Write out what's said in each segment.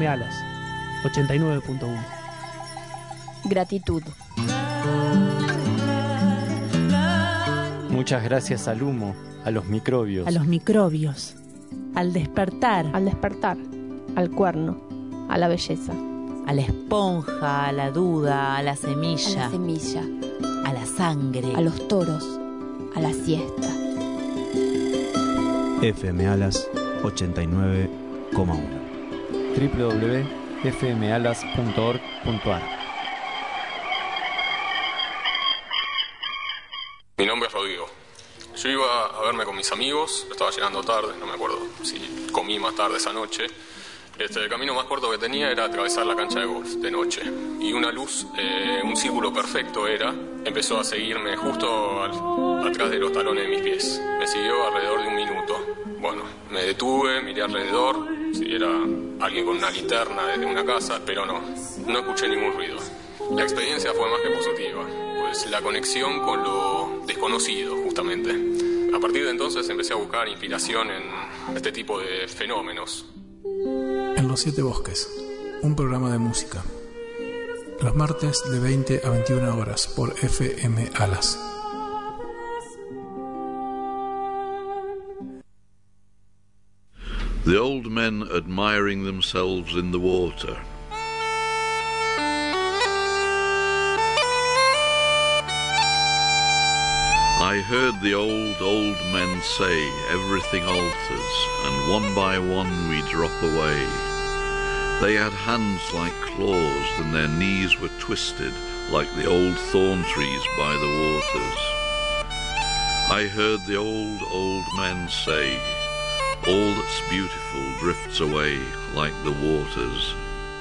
FM Alas 89.1. Gratitud. Muchas gracias al humo, a los microbios. A los microbios. Al despertar. Al despertar. Al cuerno. A la belleza. A la esponja, a la duda, a la semilla. A la semilla. A la sangre. A los toros. A la siesta. FM Alas 89,1. www.fmalas.org.ar. Mi nombre es Rodrigo. Yo iba a verme con mis amigos, estaba llegando tarde, no me acuerdo si comí más tarde esa noche. El camino más corto que tenía era atravesar la cancha de golf de noche. Y una luz, un círculo perfecto empezó a seguirme justo atrás de los talones de mis pies. Me siguió alrededor de un minuto. Bueno, me detuve, miré alrededor, si era alguien con una linterna desde una casa, pero no escuché ningún ruido. La experiencia fue más que positiva, pues la conexión con lo desconocido, justamente. A partir de entonces empecé a buscar inspiración en este tipo de fenómenos. En los 7 bosques, un programa de música. Los martes de 20 a 21 horas por FM Alas. The old men admiring themselves in the water. I heard the old men say, everything alters, and one by one we drop away. They had hands like claws, and their knees were twisted like the old thorn trees by the waters. I heard the old men say, all that's beautiful drifts away like the waters.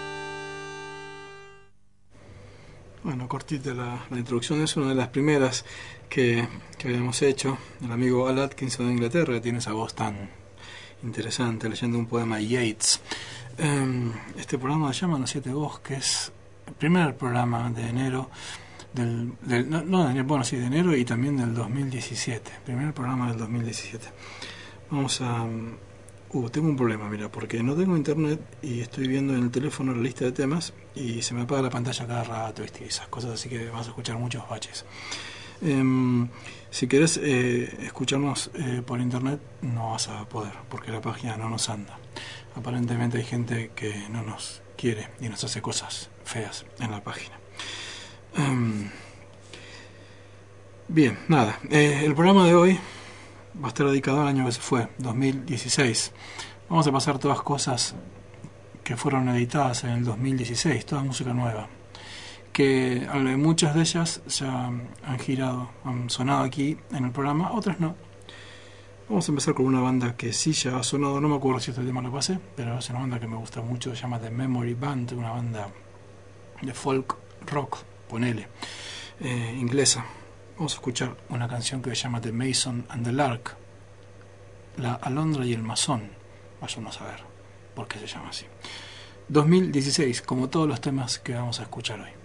Bueno, cortita la introducción, es una de las primeras que habíamos hecho. El amigo Al Atkinson de Inglaterra, que tiene esa voz tan interesante, leyendo un poema de Yeats. Este programa se llama Los 7 Bosques, el primer programa de enero de enero y también del 2017, primer programa del 2017. Vamos a... tengo un problema, mira, porque no tengo internet y estoy viendo en el teléfono la lista de temas y se me apaga la pantalla cada rato, ¿viste? Y esas cosas, así que vas a escuchar muchos baches. Si querés escucharnos por internet no vas a poder, porque la página no nos anda. Aparentemente hay gente que no nos quiere y nos hace cosas feas en la página. Bien, nada, el programa de hoy va a estar dedicado al año que se fue, 2016. Vamos a pasar todas cosas que fueron editadas en el 2016, toda música nueva, que muchas de ellas ya han girado, han sonado aquí en el programa, otras no. Vamos a empezar con una banda que sí ya ha sonado, no me acuerdo si este tema lo pasé, pero es una banda que me gusta mucho, se llama The Memory Band, una banda de folk rock, ponele, inglesa. Vamos a escuchar una canción que se llama The Mason and the Lark, la alondra y el masón. Vayan a saber por qué se llama así. 2016, como todos los temas que vamos a escuchar hoy.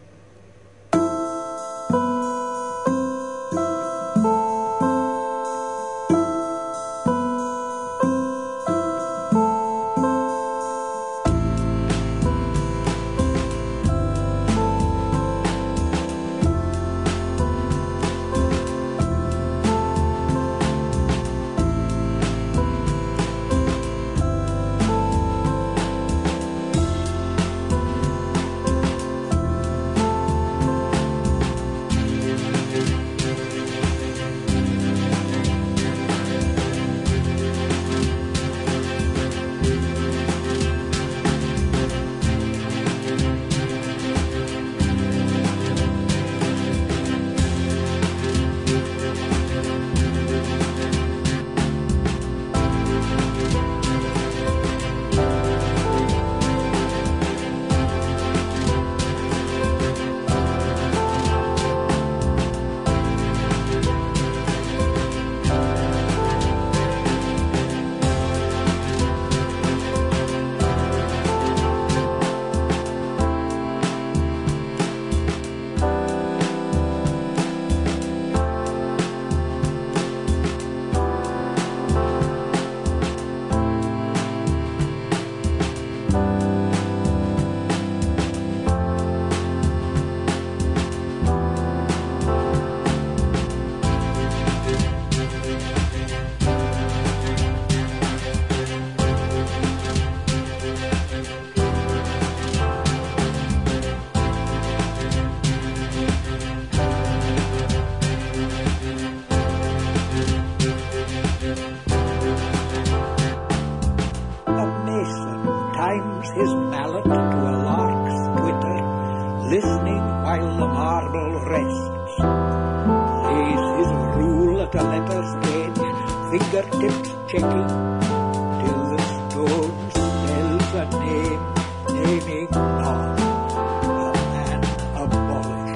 lends his mallet to a lark's twitter, listening while the marble rests, lays his rule at a letter's edge, fingertips checking, till the stone spells a name, naming not a man abolished.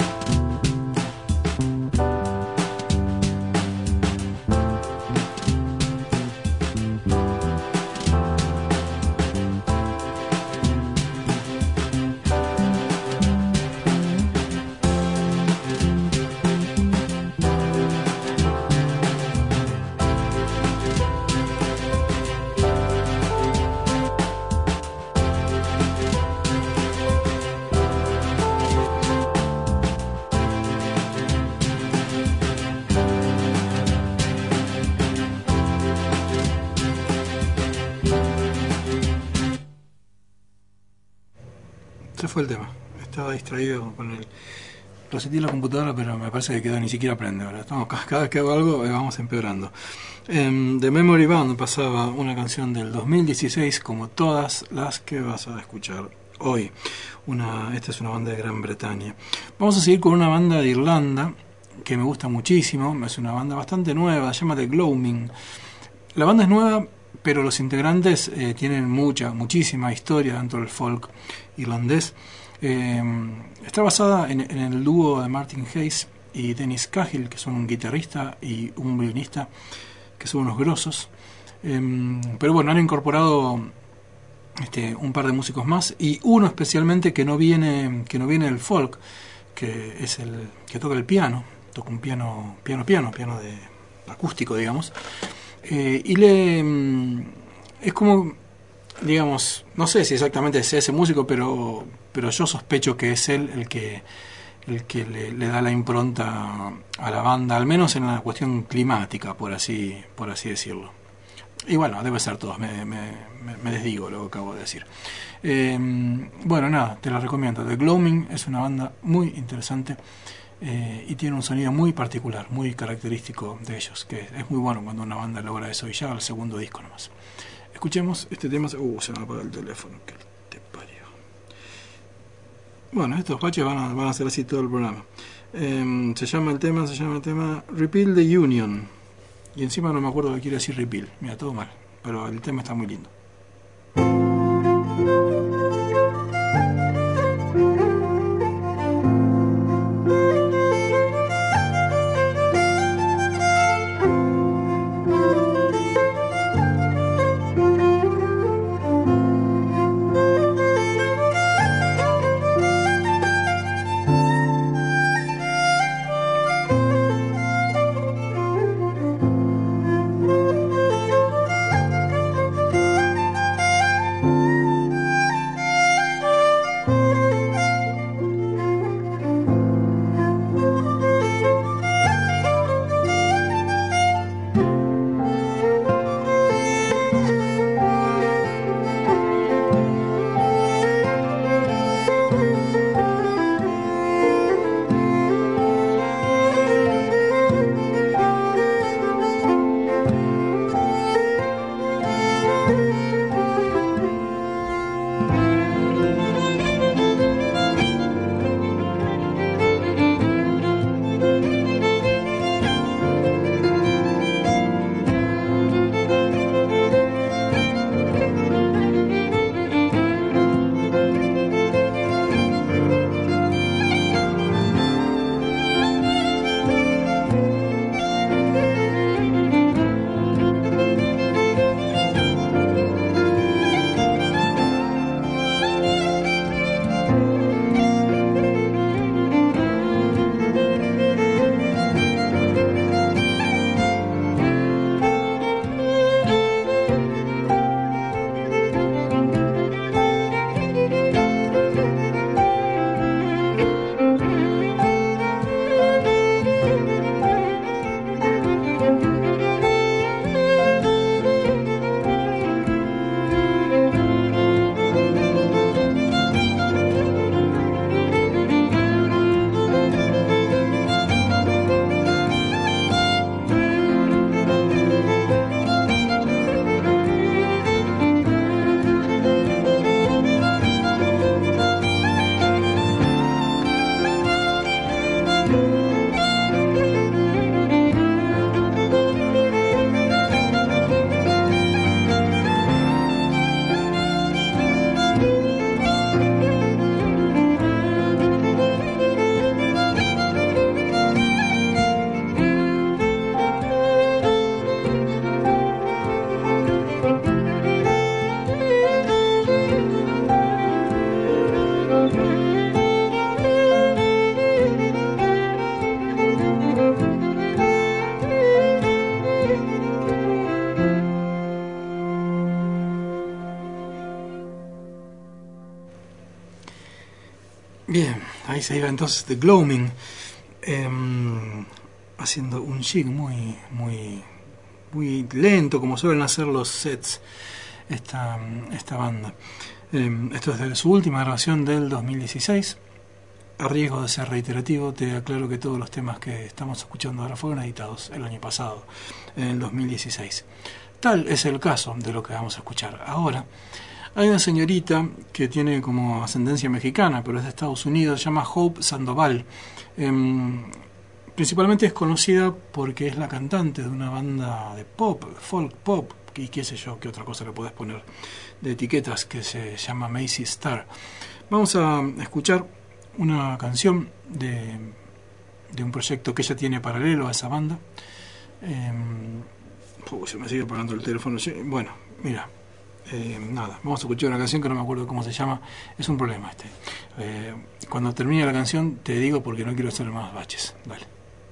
Se fue el tema. Estaba distraído con el... Lo sentí en la computadora, pero me parece que quedó, ni siquiera prende ahora. Estamos, cada vez que hago algo vamos empeorando. The Memory Band pasaba una canción del 2016, como todas las que vas a escuchar hoy. Esta es una banda de Gran Bretaña. Vamos a seguir con una banda de Irlanda que me gusta muchísimo. Es una banda bastante nueva, se llama The Gloaming. La banda es nueva, pero los integrantes tienen muchísima historia dentro del folk irlandés. Está basada en el dúo de Martin Hayes y Dennis Cahill, que son un guitarrista y un violinista, que son unos grosos. Pero bueno, han incorporado un par de músicos más, y uno especialmente que no viene del folk, que es el que toca el piano, toca un piano de acústico, digamos. Es como, digamos, no sé si exactamente es ese músico, pero yo sospecho que es él el que le da la impronta a la banda, al menos en la cuestión climática, por así decirlo. Y bueno, debe ser todos, me desdigo lo que acabo de decir. Bueno, nada, te la recomiendo. The Gloaming es una banda muy interesante. Y tiene un sonido muy particular, muy característico de ellos, que es muy bueno cuando una banda logra eso, y ya el segundo disco nomás. Escuchemos este tema. Se me apaga el teléfono, que te parió. Bueno, estos baches van a ser así todo el programa. Se llama el tema Repeal the Union, y encima no me acuerdo qué quiere decir repeal. Mira, todo mal, pero el tema está muy lindo. Ahí se iba entonces The Gloaming, haciendo un jig muy lento, como suelen hacer los sets esta banda. Esto es de su última grabación del 2016. A riesgo de ser reiterativo, te aclaro que todos los temas que estamos escuchando ahora fueron editados el año pasado, en el 2016. Tal es el caso de lo que vamos a escuchar ahora. Hay una señorita que tiene como ascendencia mexicana, pero es de Estados Unidos, se llama Hope Sandoval. Principalmente es conocida porque es la cantante de una banda de pop, folk pop, y qué sé yo, qué otra cosa le puedes poner de etiquetas, que se llama Macy Star. Vamos a escuchar una canción de un proyecto que ella tiene paralelo a esa banda. Se me sigue apagando el teléfono. Bueno, mira, nada, vamos a escuchar una canción que no me acuerdo cómo se llama. Es un problema este. Cuando termine la canción te digo, porque no quiero hacer más baches. Dale.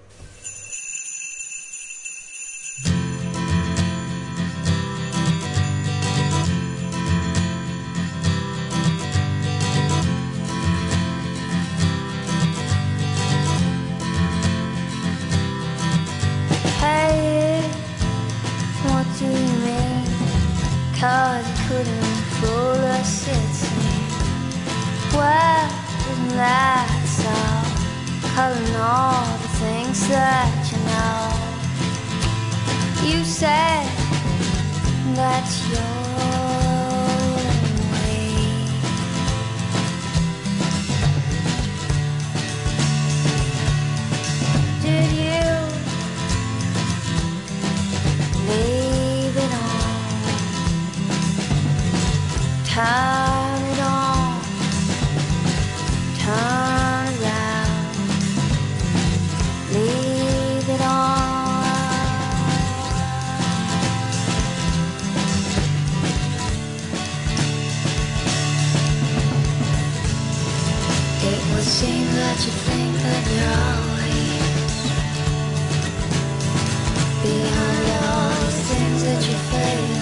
Cause you couldn't fool us, it's me. Well, isn't that so? Calling all the things that you know. You said that's your way. Did you leave it on? Turn it on, turn around, leave it on. It would seem that you think that you're always behind all the things that you fail.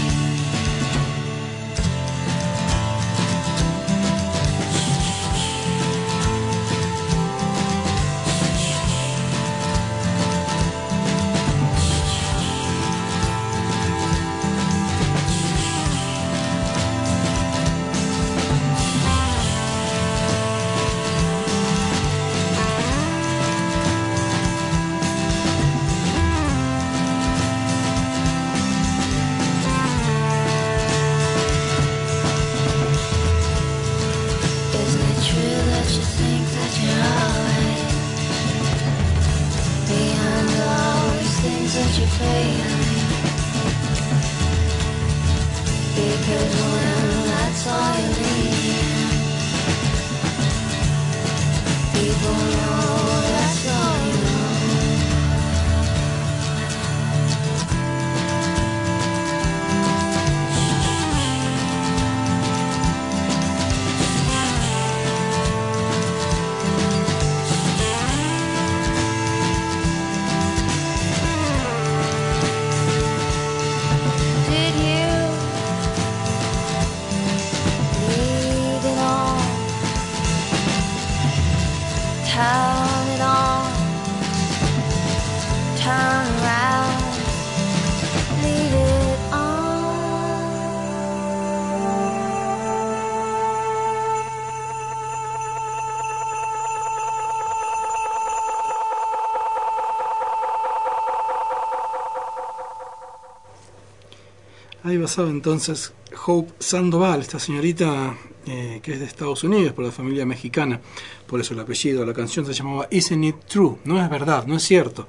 Ahí basado entonces Hope Sandoval, esta señorita que es de Estados Unidos, por la familia mexicana, por eso el apellido. La canción se llamaba Isn't It True, no es verdad, no es cierto,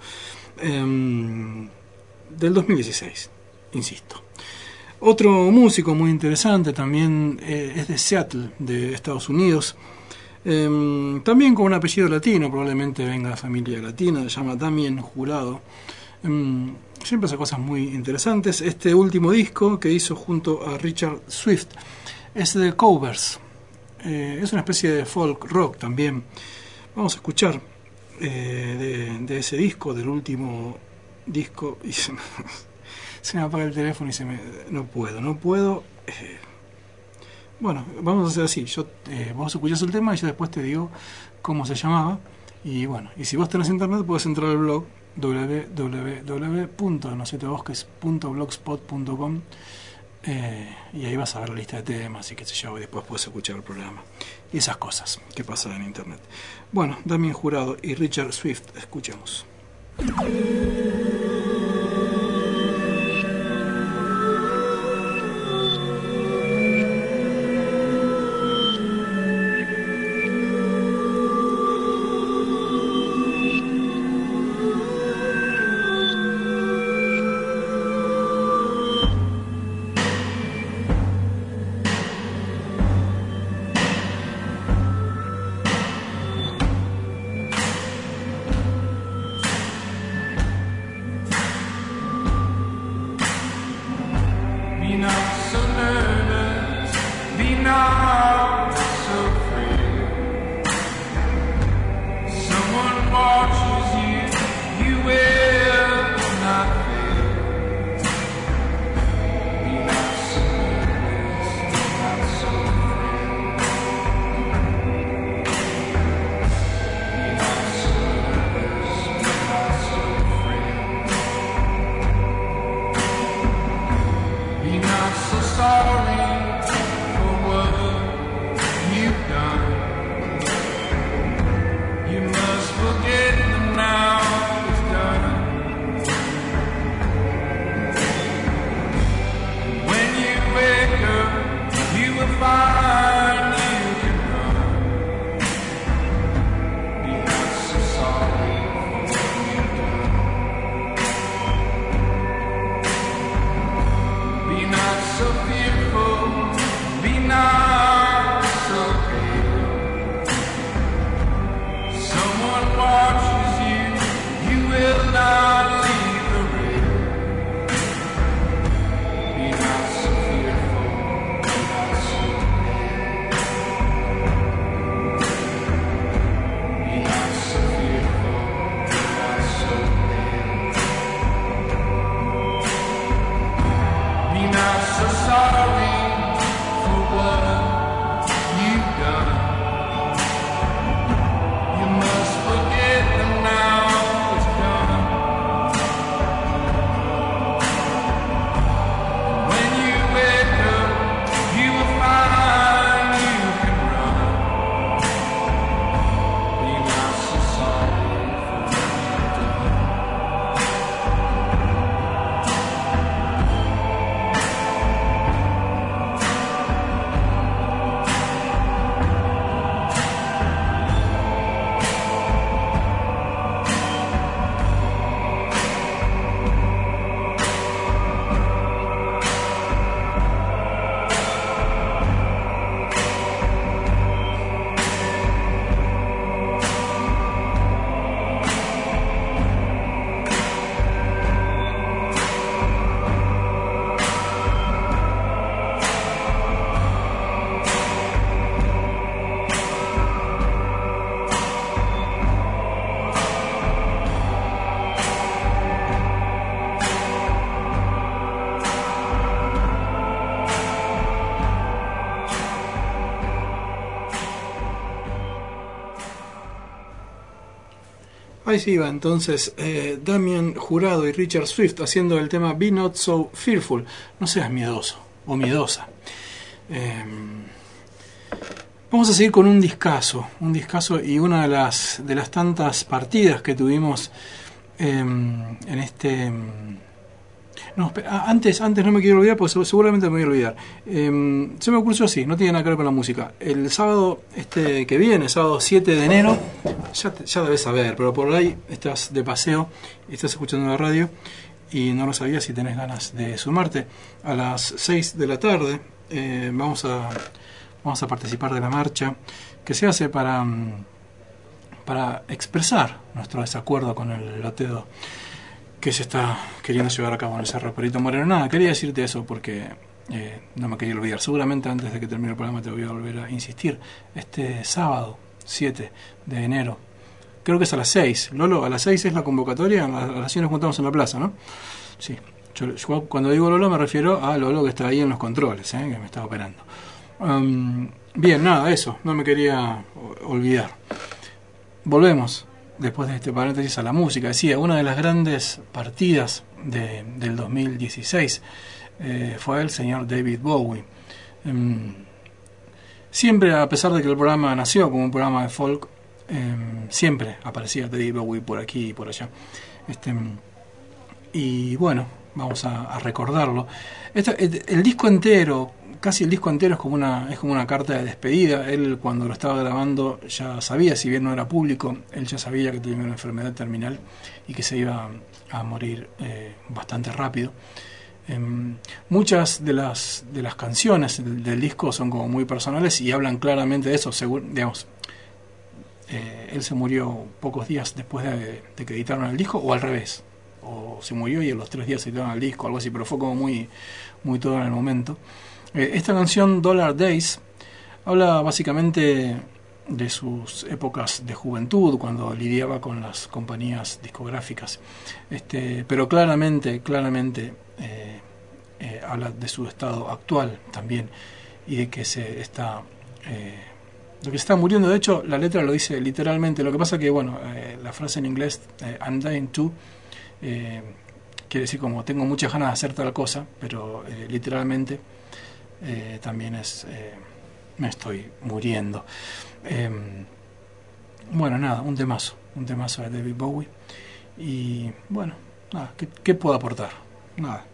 del 2016, insisto. Otro músico muy interesante también es de Seattle, de Estados Unidos, también con un apellido latino, probablemente venga de familia latina, se llama Damien Jurado. Siempre hace cosas muy interesantes. Este último disco que hizo junto a Richard Swift es de covers, es una especie de folk rock también. Vamos a escuchar de ese disco, del último disco, y se me apaga el teléfono y no puedo. Bueno, vamos a hacer así. Vos escuchás el tema y yo después te digo cómo se llamaba. Y bueno, y si vos tenés internet, puedes entrar al blog www.nosetebosques.blogspot.com y ahí vas a ver la lista de temas y qué sé yo, y después puedes escuchar el programa y esas cosas que pasan en internet. Bueno, Damien Jurado y Richard Swift, escuchemos. Ahí se iba entonces Damien Jurado y Richard Swift haciendo el tema Be Not So Fearful. No seas miedoso o miedosa. Vamos a seguir con un discazo y una de las tantas partidas que tuvimos en este... No, antes no me quiero olvidar, porque seguramente me voy a olvidar. Se me ocurrió así, no tiene nada que ver con la música. El sábado que viene, sábado 7 de enero, ya debes saber, pero por ahí estás de paseo y estás escuchando la radio y no lo sabías, si tenés ganas de sumarte. A las 6 de la tarde vamos a participar de la marcha que se hace para expresar nuestro desacuerdo con el loteo que se está queriendo llevar a cabo en el Cerro Perito Moreno. Nada, quería decirte eso porque no me quería olvidar. Seguramente antes de que termine el programa te voy a volver a insistir. Este sábado 7 de enero, creo que es a las 6. Lolo, a las 6 es la convocatoria, a las 6 nos juntamos en la plaza, ¿no? Sí. Yo cuando digo Lolo me refiero a Lolo que está ahí en los controles, que me está operando. Bien, nada, eso, no me quería olvidar. Volvemos, después de este paréntesis, a la música. Decía, una de las grandes partidas del 2016 fue el señor David Bowie. Siempre, a pesar de que el programa nació como un programa de folk, siempre aparecía David Bowie por aquí y por allá. Y bueno, vamos a recordarlo. El disco entero, casi el disco entero, es como una carta de despedida. Él, cuando lo estaba grabando, ya sabía, si bien no era público, él ya sabía que tenía una enfermedad terminal y que se iba a morir bastante rápido. Muchas de las canciones del disco son como muy personales y hablan claramente de eso. Digamos, él se murió pocos días después de que editaron el disco, o al revés, o se murió y a los 3 días editaron el disco, algo así, pero fue como muy todo en el momento. Esta canción, Dollar Days, habla básicamente de sus épocas de juventud, cuando lidiaba con las compañías discográficas, pero claramente habla de su estado actual también, y de que se está muriendo. De hecho, la letra lo dice literalmente. Lo que pasa que, bueno, la frase en inglés, I'm dying to, quiere decir como tengo muchas ganas de hacer tal cosa, pero literalmente también es me estoy muriendo. Bueno, nada, un temazo de David Bowie. Y bueno, nada, ¿qué puedo aportar? Nada.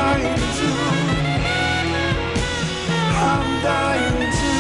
dying too. I'm dying too.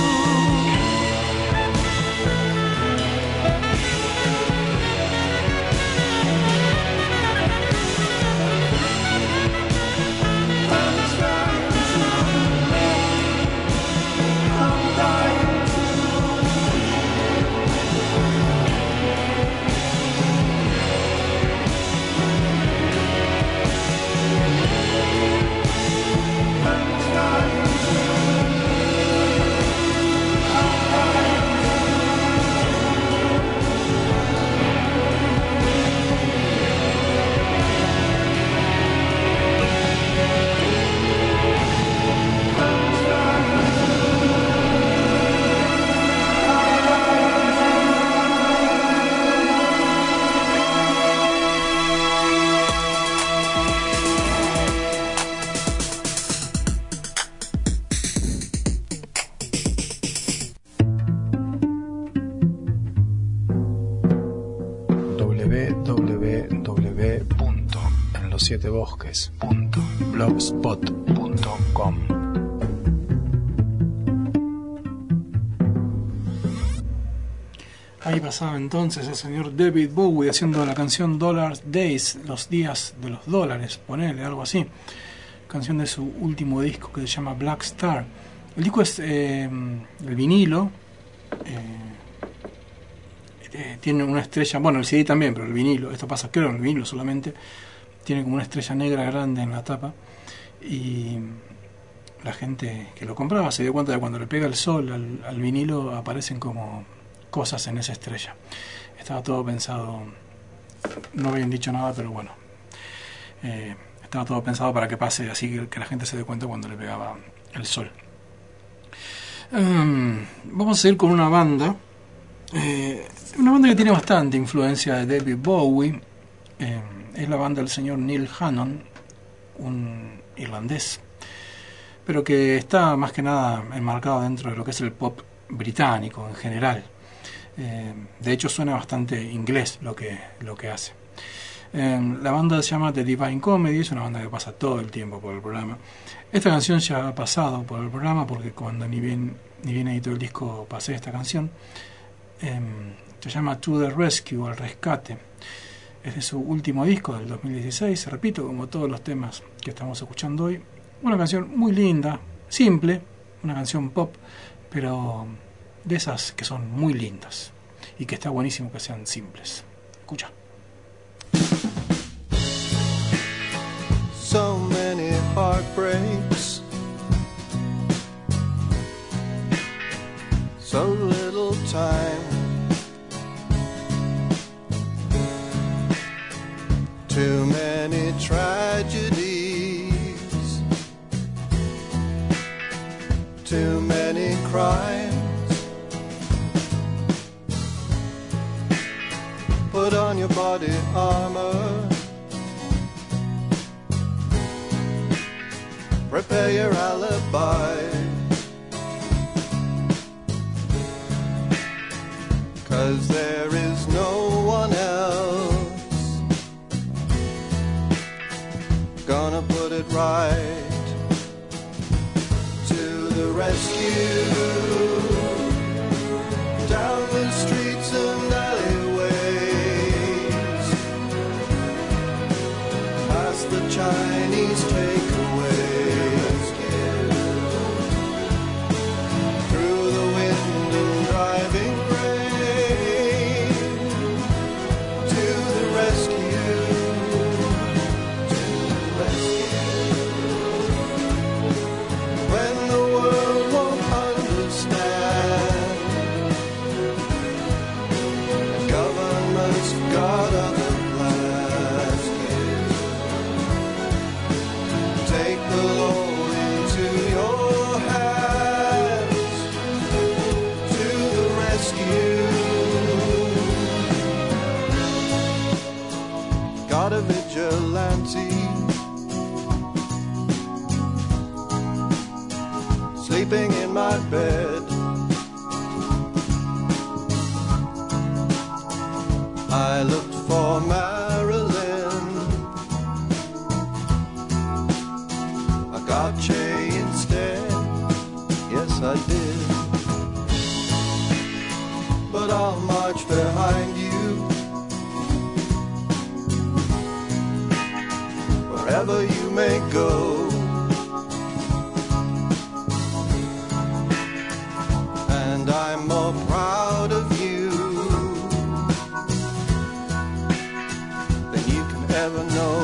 www.enlosietebosques.blogspot.com. Ahí pasaba entonces el señor David Bowie haciendo la canción Dollar Days, los días de los dólares, ponele, algo así. Canción de su último disco que se llama Black Star. El disco es el vinilo. Tiene una estrella, bueno, el CD también, pero el vinilo, esto pasa creo en el vinilo solamente, tiene como una estrella negra grande en la tapa, y la gente que lo compraba se dio cuenta de que cuando le pega el sol al vinilo aparecen como cosas en esa estrella. Estaba todo pensado, no habían dicho nada, pero bueno, estaba todo pensado para que pase así, que la gente se dé cuenta cuando le pegaba el sol. Vamos a seguir con una banda que tiene bastante influencia de David Bowie. Es la banda del señor Neil Hannon, un irlandés, pero que está más que nada enmarcado dentro de lo que es el pop británico en general. De hecho suena bastante inglés lo que hace. La banda se llama The Divine Comedy, es una banda que pasa todo el tiempo por el programa. Esta canción ya ha pasado por el programa porque cuando ni bien editó el disco pasé esta canción. Se llama To the Rescue, al rescate. Es de su último disco del 2016, repito, como todos los temas que estamos escuchando hoy. Una canción muy linda, simple, una canción pop, pero de esas que son muy lindas y que está buenísimo que sean simples. Escucha. So many heartbreaks, so little time. Too many tragedies, too many crimes. Put on your body armor, prepare your alibi, 'cause there is no one else gonna put it right. To the rescue, down the streets and alleyways, past the Chinese takeaways, through the wind and driving rain. To the rescue. God of the plastic, take the law into your hands. To the rescue, God of vigilante, sleeping in my bed. I looked for Marilyn, Fauci instead. Yes, I did. But I'll march behind you wherever you may go. And I'm more proud of you than you can ever know.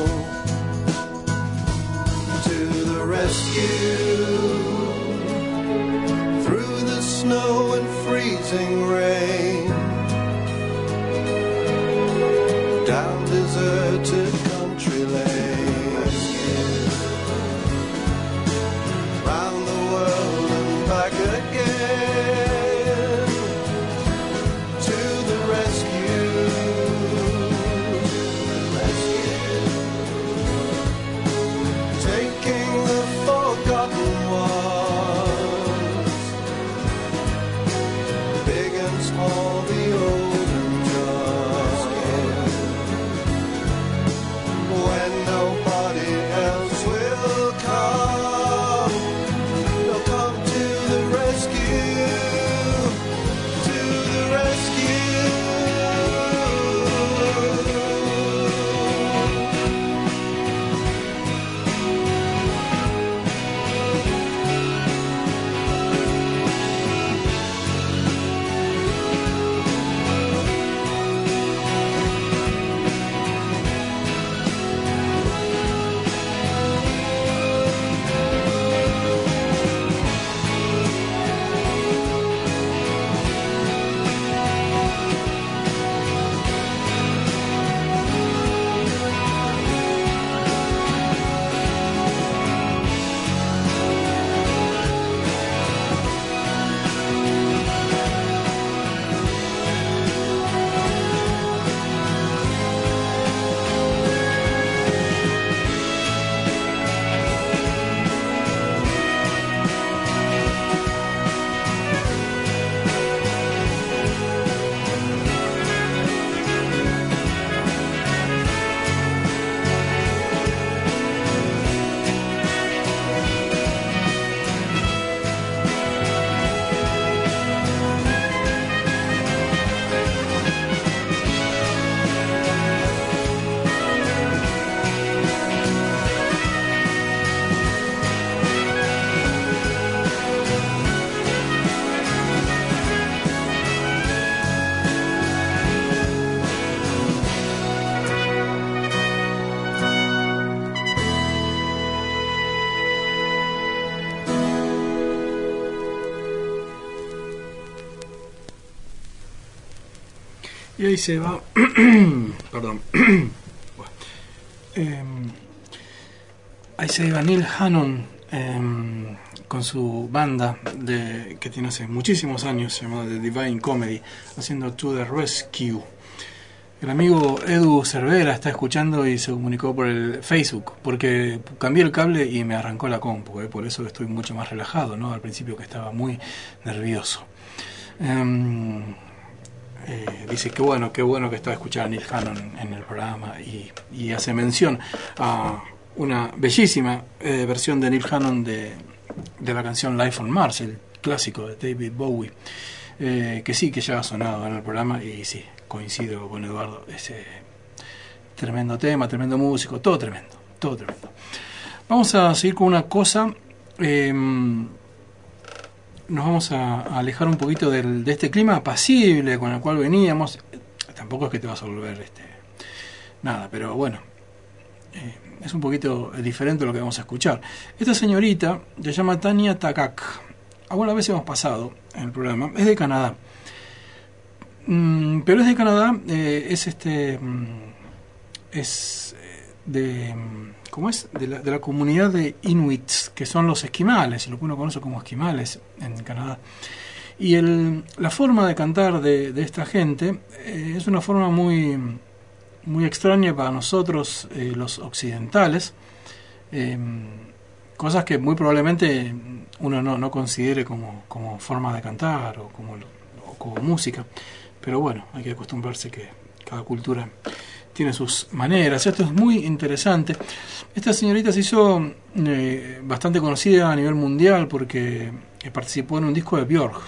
To the rescue, through the snow and freezing rain, down deserted country lanes, round the world and back again. To the rescue, taking the forgotten ones, big and small, the old and young. When nobody else will come, they'll come to the rescue, to the rescue. Y ahí se va. Perdón. Ahí se iba Neil Hannon con su banda que tiene hace muchísimos años, llamada The Divine Comedy, haciendo To the Rescue. El amigo Edu Cervera está escuchando y se comunicó por el Facebook, porque cambié el cable y me arrancó la compu, por eso estoy mucho más relajado, ¿no? Al principio que estaba muy nervioso. Dice que bueno que estaba escuchando a Neil Hannon en el programa y hace mención a una bellísima versión de Neil Hannon de la canción Life on Mars, el clásico de David Bowie, que sí, que ya ha sonado en el programa y sí, coincido con Eduardo, ese tremendo tema, tremendo músico, todo tremendo. Vamos a seguir con una cosa. Nos vamos a alejar un poquito de este clima apacible con el cual veníamos. Tampoco es que te vas a volver nada, pero bueno, es un poquito diferente lo que vamos a escuchar. Esta señorita se llama Tanya Takak. Alguna vez hemos pasado en el programa. Es de Canadá, pero es de Canadá. Es de ¿cómo es? De la comunidad de Inuits, que son los esquimales, lo que uno conoce como esquimales en Canadá. Y la forma de cantar de esta gente es una forma muy, muy extraña para nosotros, los occidentales, cosas que muy probablemente uno no considere como forma de cantar o como música, pero bueno, hay que acostumbrarse que cada cultura tiene sus maneras. Esto es muy interesante. Esta señorita se hizo bastante conocida a nivel mundial porque participó en un disco de Björk.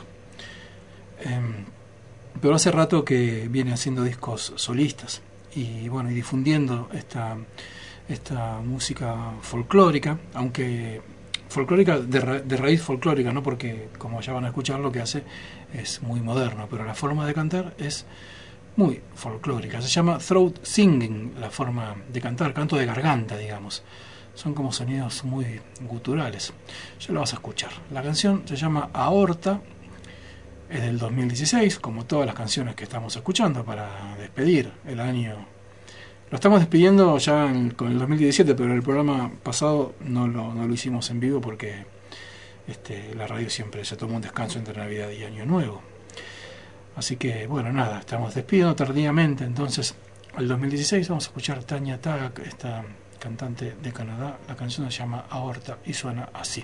Pero hace rato que viene haciendo discos solistas y bueno, y difundiendo esta música folclórica, aunque folclórica de raíz folclórica, no porque, como ya van a escuchar, lo que hace es muy moderno, pero la forma de cantar es muy folclórica. Se llama throat singing, la forma de cantar, canto de garganta, digamos. Son como sonidos muy guturales. Ya lo vas a escuchar. La canción se llama Aorta, es del 2016, como todas las canciones que estamos escuchando para despedir el año. Lo estamos despidiendo ya con el 2017, pero el programa pasado no lo hicimos en vivo porque la radio siempre se toma un descanso entre Navidad y Año Nuevo. Así que, bueno, nada, estamos despidiendo tardíamente. Entonces, el 2016 vamos a escuchar Tanya Tagaq, esta cantante de Canadá. La canción se llama Aorta y suena así.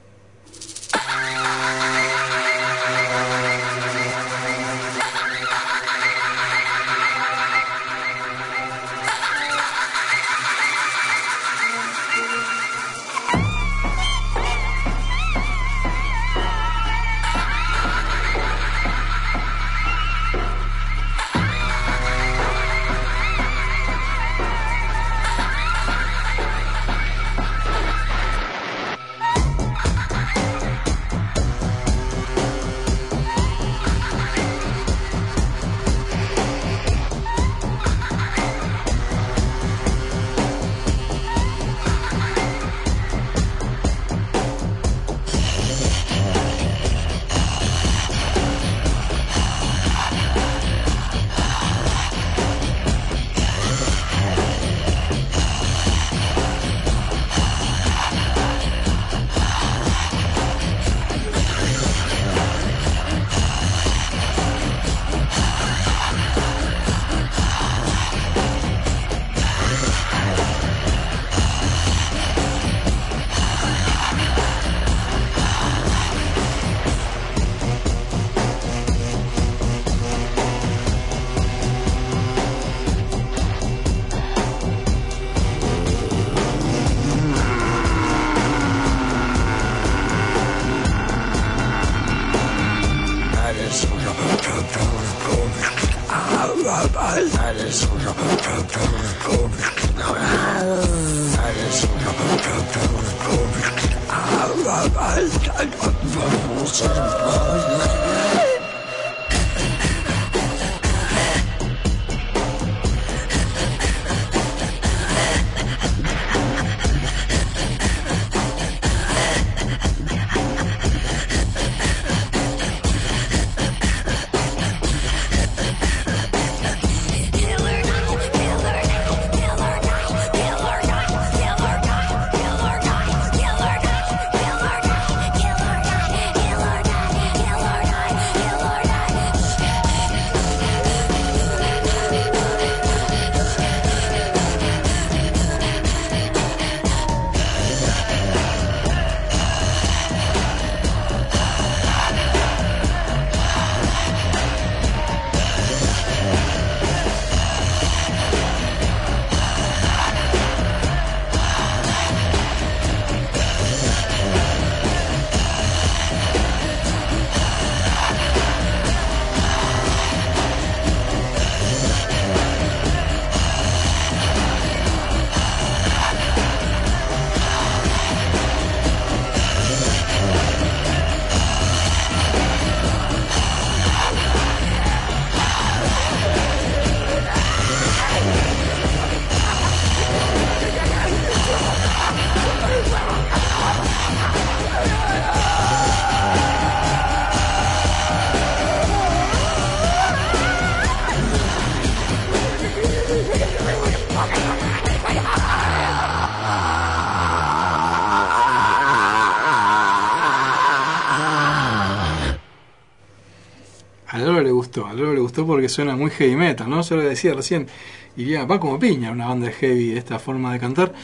A Lolo le gustó porque suena muy heavy metal, ¿no? Yo lo decía recién, iría, va como piña una banda de heavy, esta forma de cantar.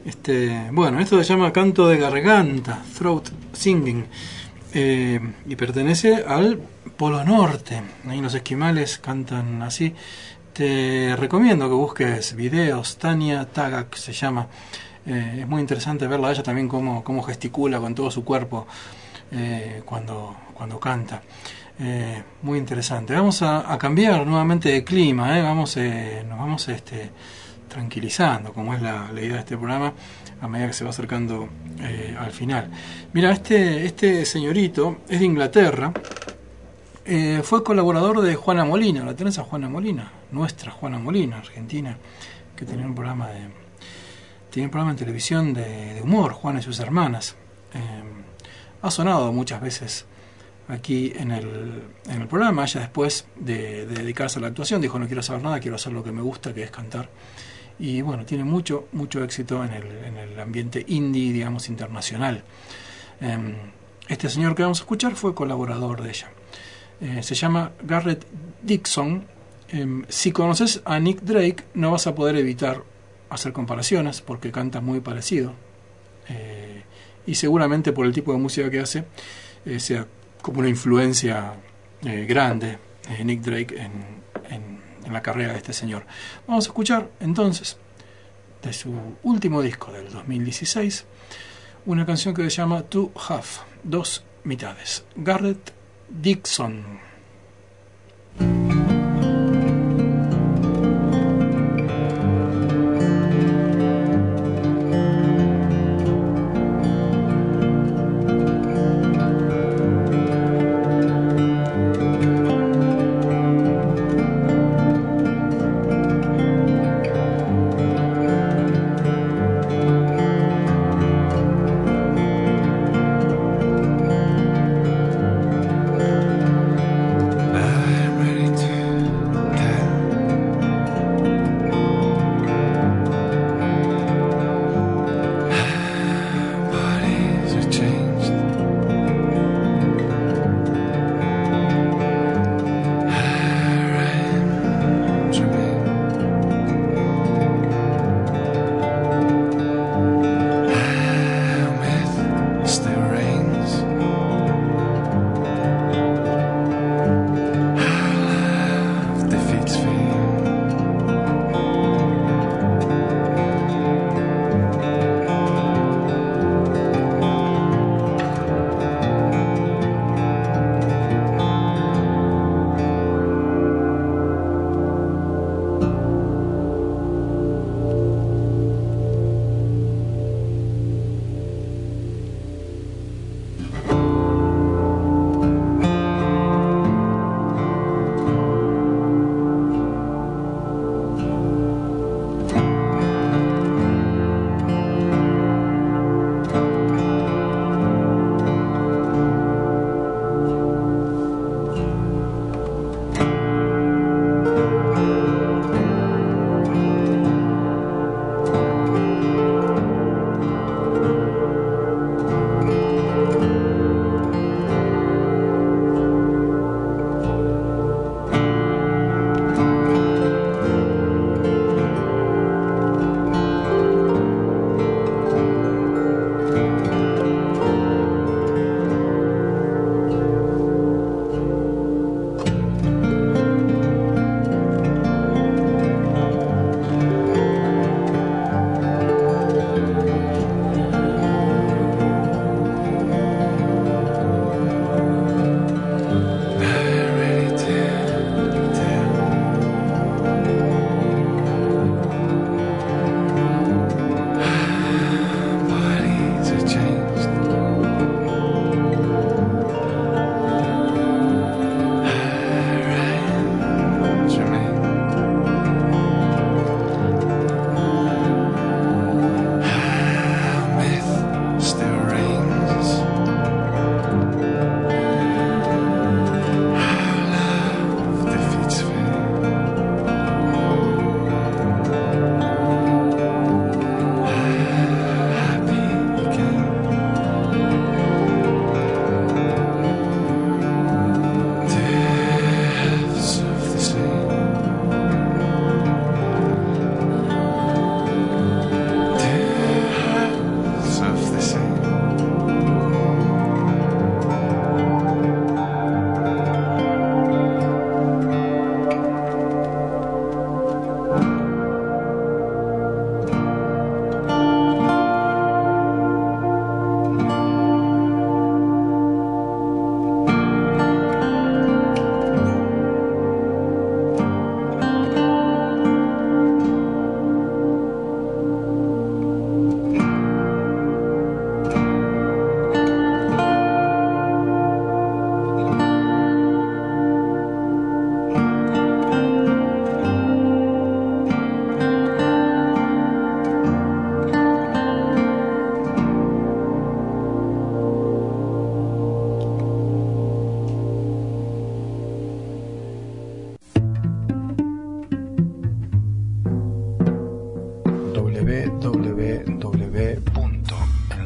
Bueno, esto se llama canto de garganta, throat singing, y pertenece al Polo Norte. Ahí los esquimales cantan así. Te recomiendo que busques videos. Tanya Tagaq se llama. Es muy interesante verla a ella también cómo gesticula con todo su cuerpo cuando canta. Muy interesante. Vamos a cambiar nuevamente de clima, nos vamos tranquilizando, como es la idea de este programa, a medida que se va acercando al final. Mira, este señorito es de Inglaterra. Fue colaborador de Juana Molina. ¿La tenés a Juana Molina? Nuestra Juana Molina, argentina, que tenía un programa en televisión de humor, Juana y sus hermanas. Ha sonado muchas veces aquí en el programa. Ella, después de dedicarse a la actuación, dijo: no quiero saber nada, quiero hacer lo que me gusta, que es cantar. Y bueno, tiene mucho éxito en el ambiente indie, digamos, internacional. Este señor que vamos a escuchar fue colaborador de ella. Se llama Garrett Dixon. Si conoces a Nick Drake, no vas a poder evitar hacer comparaciones, porque canta muy parecido. Y seguramente por el tipo de música que hace, sea como una influencia grande, Nick Drake, en la carrera de este señor. Vamos a escuchar entonces, de su último disco del 2016, una canción que se llama Two Half, dos mitades. Garrett Dixon.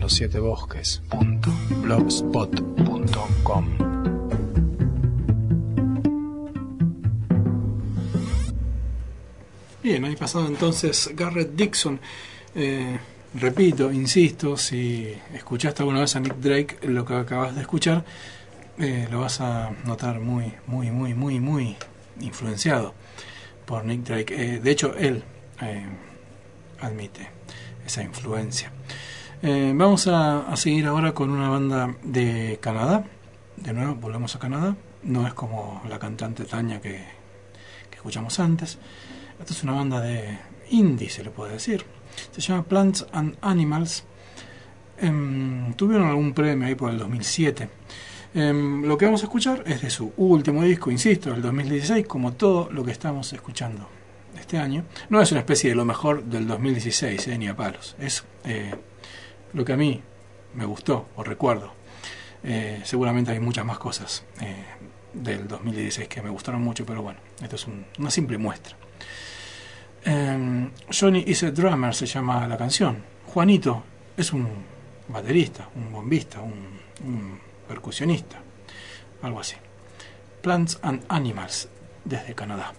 losietebosques.blogspot.com. Bien, ahí pasado entonces Garrett Dixon. Repito, insisto, si escuchaste alguna vez a Nick Drake, lo que acabas de escuchar, lo vas a notar muy influenciado por Nick Drake. De hecho, él admite esa influencia. Vamos a seguir ahora con una banda de Canadá. De nuevo, volvemos a Canadá. No es como la cantante Tanya que escuchamos antes. Esta es una banda de indie, se le puede decir. Se llama Plants and Animals. Tuvieron algún premio ahí por el 2007. Lo que vamos a escuchar es de su último disco, insisto, del 2016, como todo lo que estamos escuchando este año. No es una especie de lo mejor del 2016, ni a palos. Es lo que a mí me gustó o recuerdo. Seguramente hay muchas más cosas del 2016 que me gustaron mucho, pero bueno, esto es una simple muestra. Johnny is a Drummer se llama la canción. Juanito es un baterista, un bombista, un percusionista, algo así. Plants and Animals, desde Canadá.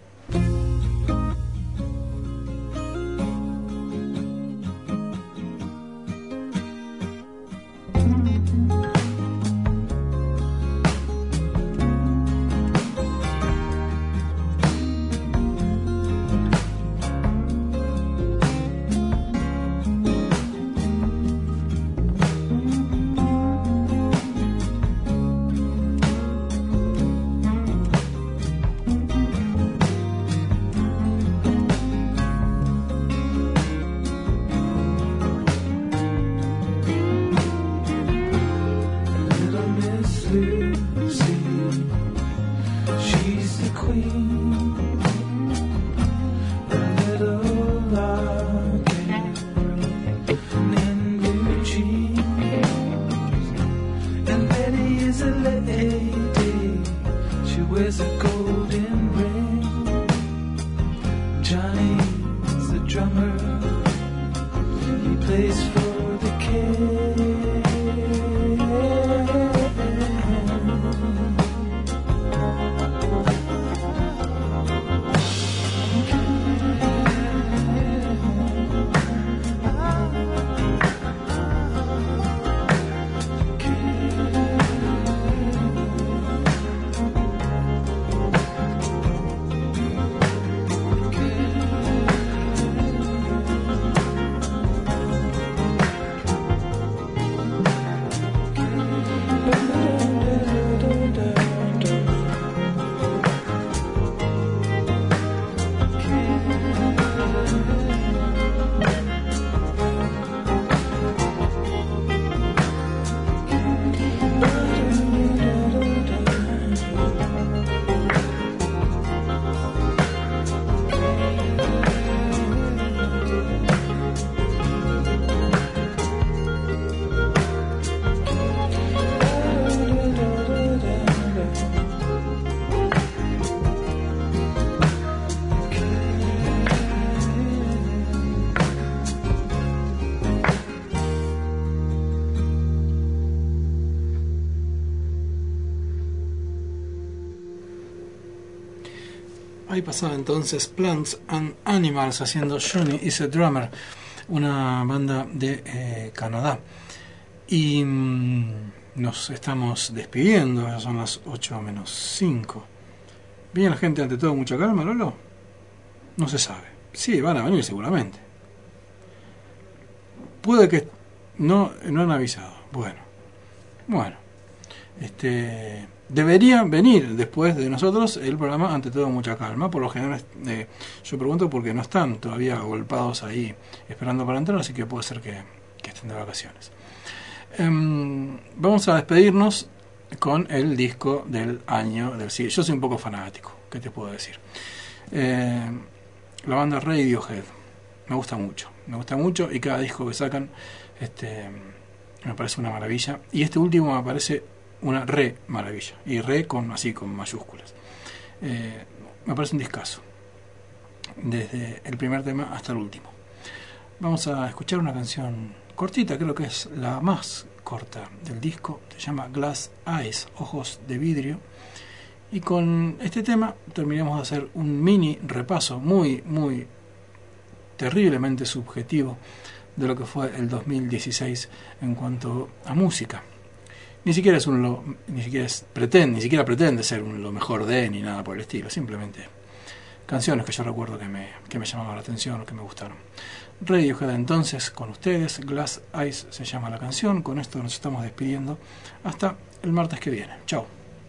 Ahí pasaba entonces Plants and Animals haciendo Johnny is a Drummer, una banda de Canadá. Y nos estamos despidiendo, ya son las 8:05. ¿Viene la gente ante todo mucha calma, Lolo? No se sabe. Sí, van a venir seguramente. Puede que no han avisado. Bueno. Debería venir después de nosotros el programa Ante todo mucha calma. Por lo general yo pregunto porque no están todavía agolpados ahí esperando para entrar, así que puede ser que estén de vacaciones. Vamos a despedirnos con el disco del año del siglo. Yo soy un poco fanático, ¿qué te puedo decir? La banda Radiohead me gusta mucho y cada disco que sacan me parece una maravilla, y este último me parece una maravilla, y con mayúsculas. Me parece un discazo desde el primer tema hasta el último. Vamos a escuchar una canción cortita, creo que es la más corta del disco, se llama Glass Eyes, ojos de vidrio. Y con este tema terminamos de hacer un mini repaso muy, muy terriblemente subjetivo de lo que fue el 2016 en cuanto a música. Ni siquiera pretende ser lo mejor de ni nada por el estilo, simplemente canciones que yo recuerdo que me llamaban la atención o que me gustaron. Radiohead entonces con ustedes, Glass Eyes se llama la canción. Con esto nos estamos despidiendo hasta el martes que viene. Chao.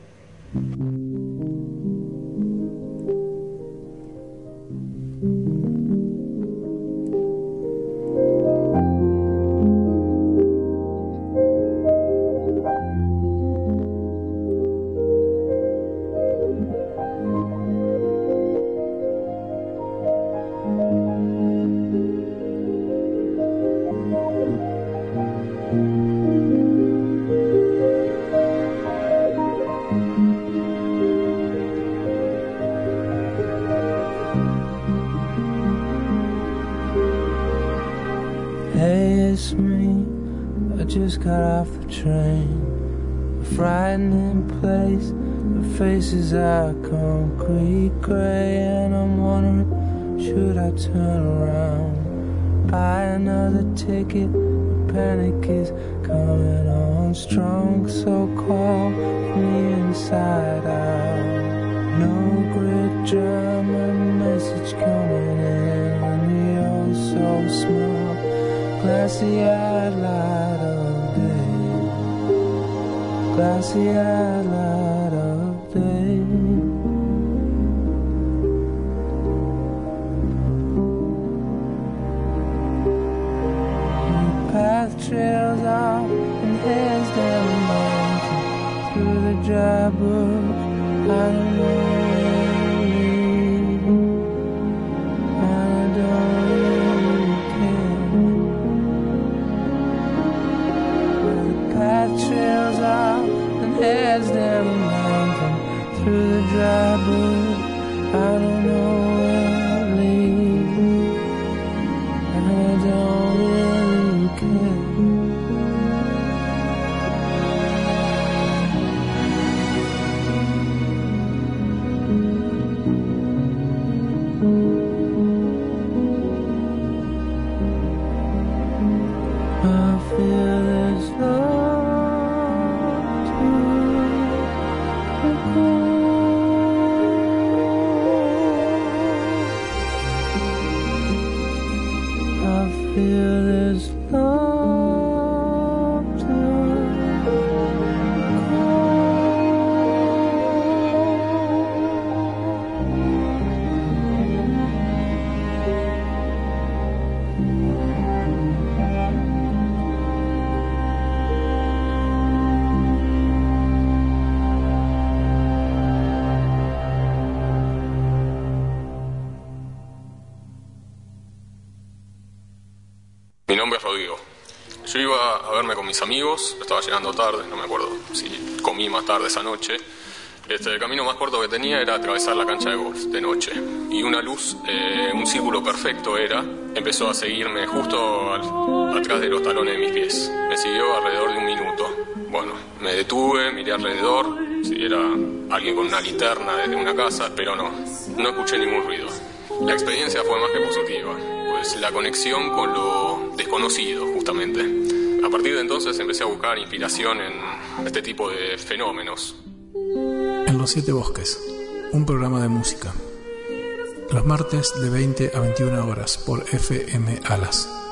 Faces are concrete gray, and I'm wondering, should I turn around, buy another ticket? The panic is coming on strong, so call from the inside out. No grid German message coming in on the oh so small glassy-eyed light of day, glassy-eyed light of day. The path trails off and heads down the mountain through the dry bush. I don't know where to lead, I don't really care. The path trails off and heads down the mountain through the dry bush. I don't know where it leads, and I don't really care. I feel this love to go. I feel this love to Mi nombre es Rodrigo. Yo iba a verme con mis amigos, estaba llegando tarde, no me acuerdo si comí más tarde esa noche. El camino más corto que tenía era atravesar la cancha de golf de noche. Y una luz, un círculo perfecto empezó a seguirme justo atrás de los talones de mis pies. Me siguió alrededor de un minuto. Bueno, me detuve, miré alrededor, si era alguien con una linterna desde una casa, pero no escuché ningún ruido. La experiencia fue más que positiva, pues la conexión con lo desconocido, justamente. A partir de entonces empecé a buscar inspiración en este tipo de fenómenos. En los 7 bosques, un programa de música. Los martes de 20 a 21 horas por FM Alas.